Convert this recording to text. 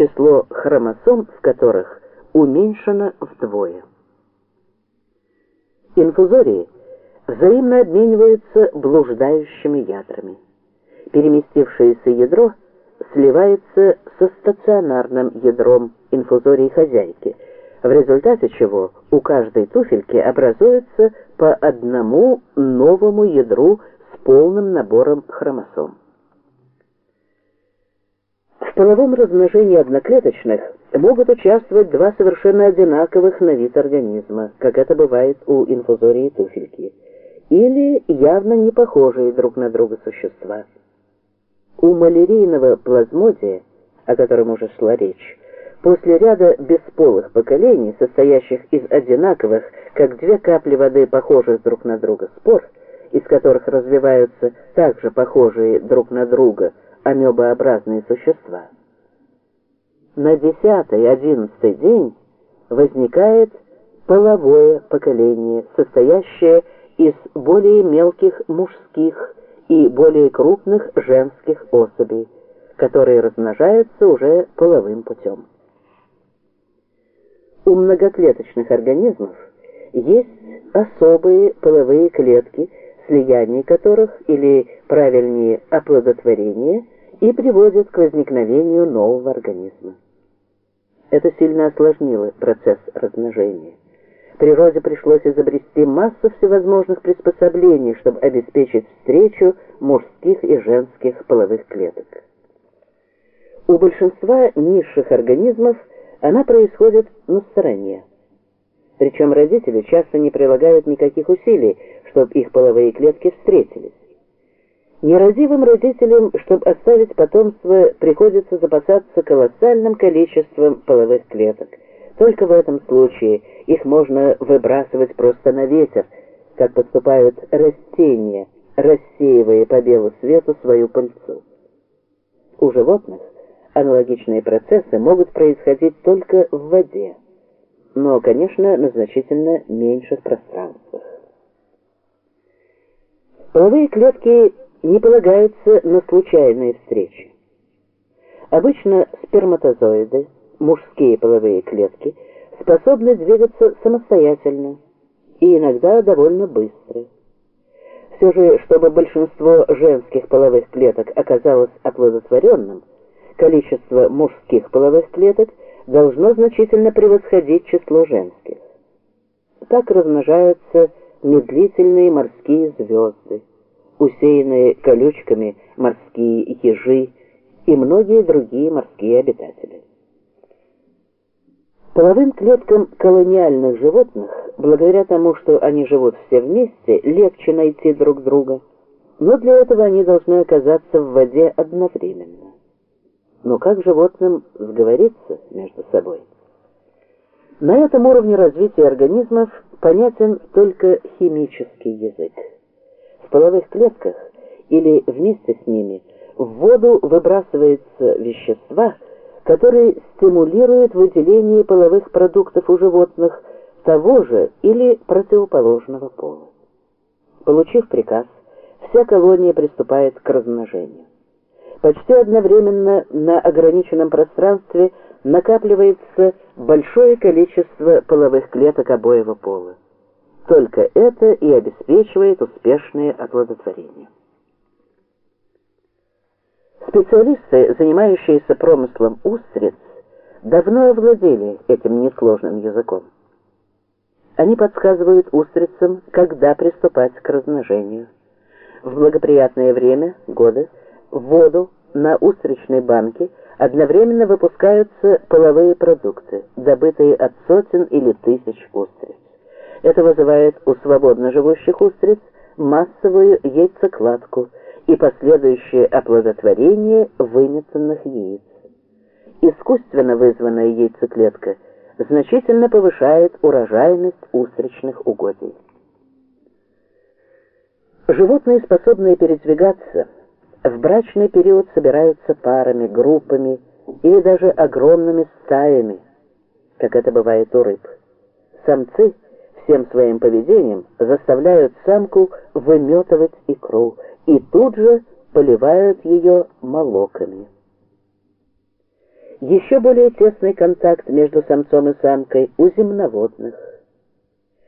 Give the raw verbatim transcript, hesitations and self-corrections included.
число хромосом в которых уменьшено вдвое. Инфузории взаимно обмениваются блуждающими ядрами. Переместившееся ядро сливается со стационарным ядром инфузории хозяйки, в результате чего у каждой туфельки образуется по одному новому ядру с полным набором хромосом. В половом размножении одноклеточных могут участвовать два совершенно одинаковых на вид организма, как это бывает у инфузории туфельки, или явно не похожие друг на друга существа. У малярийного плазмодия, о котором уже шла речь, после ряда бесполых поколений, состоящих из одинаковых, как две капли воды, похожих друг на друга спор, из которых развиваются также похожие друг на друга амебообразные существа, на десятый-одиннадцатый день возникает половое поколение, состоящее из более мелких мужских и более крупных женских особей, которые размножаются уже половым путем. У многоклеточных организмов есть особые половые клетки, слияние которых, или правильнее оплодотворение, и приводит к возникновению нового организма. Это сильно осложнило процесс размножения. Природе пришлось изобрести массу всевозможных приспособлений, чтобы обеспечить встречу мужских и женских половых клеток. У большинства низших организмов она происходит на стороне. Причем родители часто не прилагают никаких усилий, чтобы их половые клетки встретились. Нерадивым родителям, чтобы оставить потомство, приходится запасаться колоссальным количеством половых клеток. Только в этом случае их можно выбрасывать просто на ветер, как поступают растения, рассеивая по белу свету свою пыльцу. У животных аналогичные процессы могут происходить только в воде, но, конечно, на значительно меньших пространствах. Половые клетки не полагаются на случайные встречи. Обычно сперматозоиды, мужские половые клетки, способны двигаться самостоятельно и иногда довольно быстро. Все же, чтобы большинство женских половых клеток оказалось оплодотворенным, количество мужских половых клеток должно значительно превосходить число женских. Так размножаются медлительные морские звезды, усеянные колючками морские ежи и многие другие морские обитатели. Половым клеткам колониальных животных, благодаря тому, что они живут все вместе, легче найти друг друга, но для этого они должны оказаться в воде одновременно. Но как животным сговориться между собой? На этом уровне развития организмов понятен только химический язык. В половых клетках или вместе с ними в воду выбрасываются вещества, которые стимулируют выделение половых продуктов у животных того же или противоположного пола. Получив приказ, вся колония приступает к размножению. Почти одновременно на ограниченном пространстве накапливается большое количество половых клеток обоего пола. Только это и обеспечивает успешное оплодотворение. Специалисты, занимающиеся промыслом устриц, давно овладели этим несложным языком. Они подсказывают устрицам, когда приступать к размножению. В благоприятное время года в воду на устричной банке одновременно выпускаются половые продукты, добытые от сотен или тысяч устриц. Это вызывает у свободно живущих устриц массовую яйцекладку и последующее оплодотворение выметанных яиц. Искусственно вызванная яйцеклетка значительно повышает урожайность устричных угодий. Животные, способные передвигаться, в брачный период собираются парами, группами или даже огромными стаями, как это бывает у рыб. Самцы всем своим поведением заставляют самку выметывать икру и тут же поливают ее молоками. Еще более тесный контакт между самцом и самкой у земноводных.